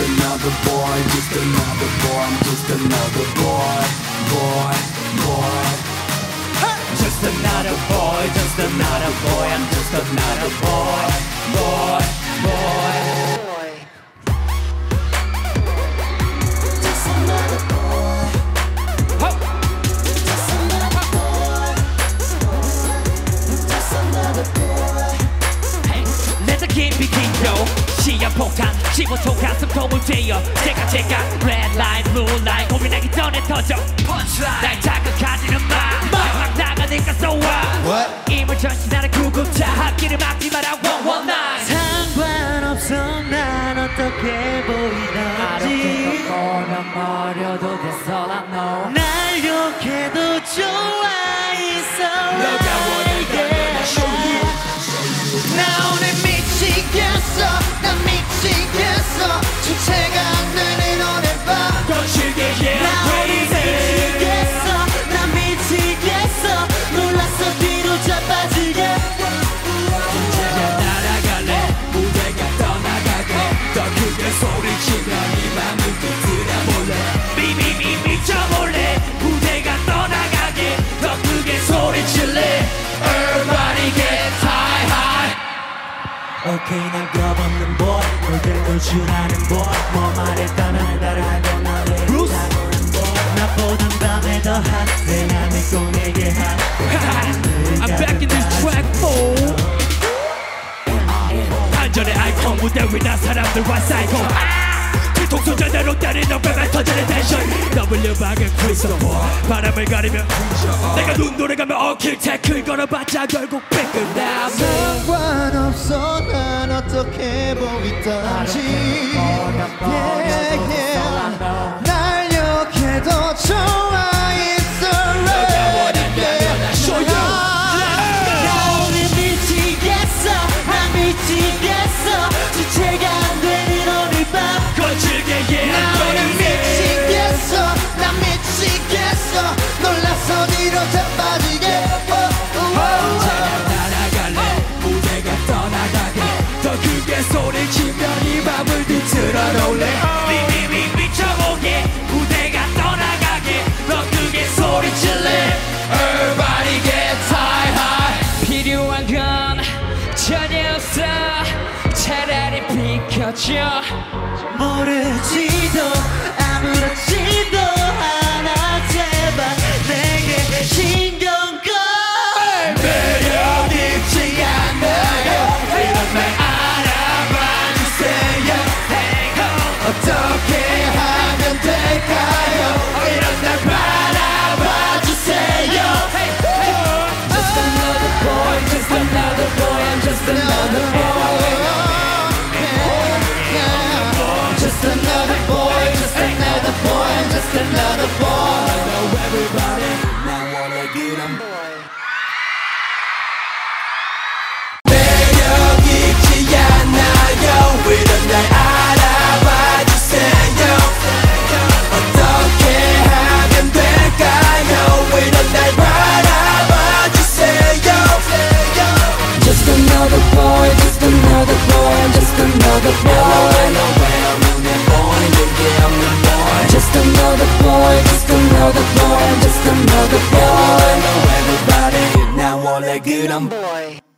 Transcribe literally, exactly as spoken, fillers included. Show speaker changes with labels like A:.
A: another boy, just another boy. I'm just another boy, boy, boy.
B: Just another boy, just another boy. I'm just another boy, boy, boy.
C: Just another boy. Just another boy. Just another boy.
B: Let the game begin, yo. 시야 폭탄 십오 초 가슴통을 쬐어 제가 제가 red line, blue line 고민하기 전에 터져 punchline 날 자극하지는 마 막 나가니까 so what 임을 전신하는 구급차 학기를 막지 마라 one one nine
D: 상관없어 난 어떻게 보이던지
B: 아롭게 버려도 됐어 I know
D: 날 욕해도 좋아 있어
A: 너가 원한다면 I show you.
D: 나 오늘 미치겠어 난 미치겠어 주체가 안 되는 오늘 밤
A: 거칠게 yeah
D: 나 오늘
A: crazy.
D: 미치겠어 난 미치겠어 놀랐어 뒤로 자빠지게
A: 이제는 날아갈래 무대가 떠나가게 더 크게 소리치며 이 맘을 뒤틀어볼래
B: 미미미 미쳐볼래 무대가 떠나가게 더 크게 소리칠래
A: Everybody get high high.
D: 오케이 난 겁없는 boy 너를 노출하는 boy 뭐 말했다면 따라하고 나를 이상한 boy 나보단 밤에 더 핫해 나 믿고 내게 핫해
B: I'm back in this track fool 반전의 아이콘 무대 위나 사람들과 사이코 뒤통수 제대로 때리는 뱀에 터지는 텐션 W 박은 크리스토퍼 바람을 가리며 내가 눈노래 가면 어킬 태클 걸어봤자 결국 삐끗나
D: 상관없어 난 어떻게 보이던지 yeah, yeah. 날 욕해도 좋아 It's alright 나 오늘 미치겠어 나 미치겠어 주체가 안 되는 오늘 밤
B: 거칠게 yeah
D: 나 오늘 미치겠어 나 미치겠어 놀라서 뒤로 자빠지게
A: 언제나 날아갈래 무대가 떠나가게 더 크게 소리치며 이 맘을 뒤틀어 놓을래
B: 미미미 미쳐보게 무대가 떠나가게 더 크게 소리칠래
A: Everybody get high high.
B: 필요한 건 전혀 없어 차라리 비켜줘
D: 모르지도 아무렇지도 않아 제발 내게 신경 꺼
A: 매력 있지 않아요 이런 말 알아봐 주세요 어떻게 하면 될까요 이런 날 바라봐 주세요
B: Just another boy, just another boy, I'm just another boy
D: Just another boy, just another boy, just another boy.
A: I know everybody now wanna get 'em 매력 있지 않아요 이런 날 알아봐 주세요 어떻게 하면 될까요 이런 날 바라봐 주세요
C: Just another boy, just another boy, just another boy. Just another boy, just another boy, just another boy.
A: Everybody now wanna get 'em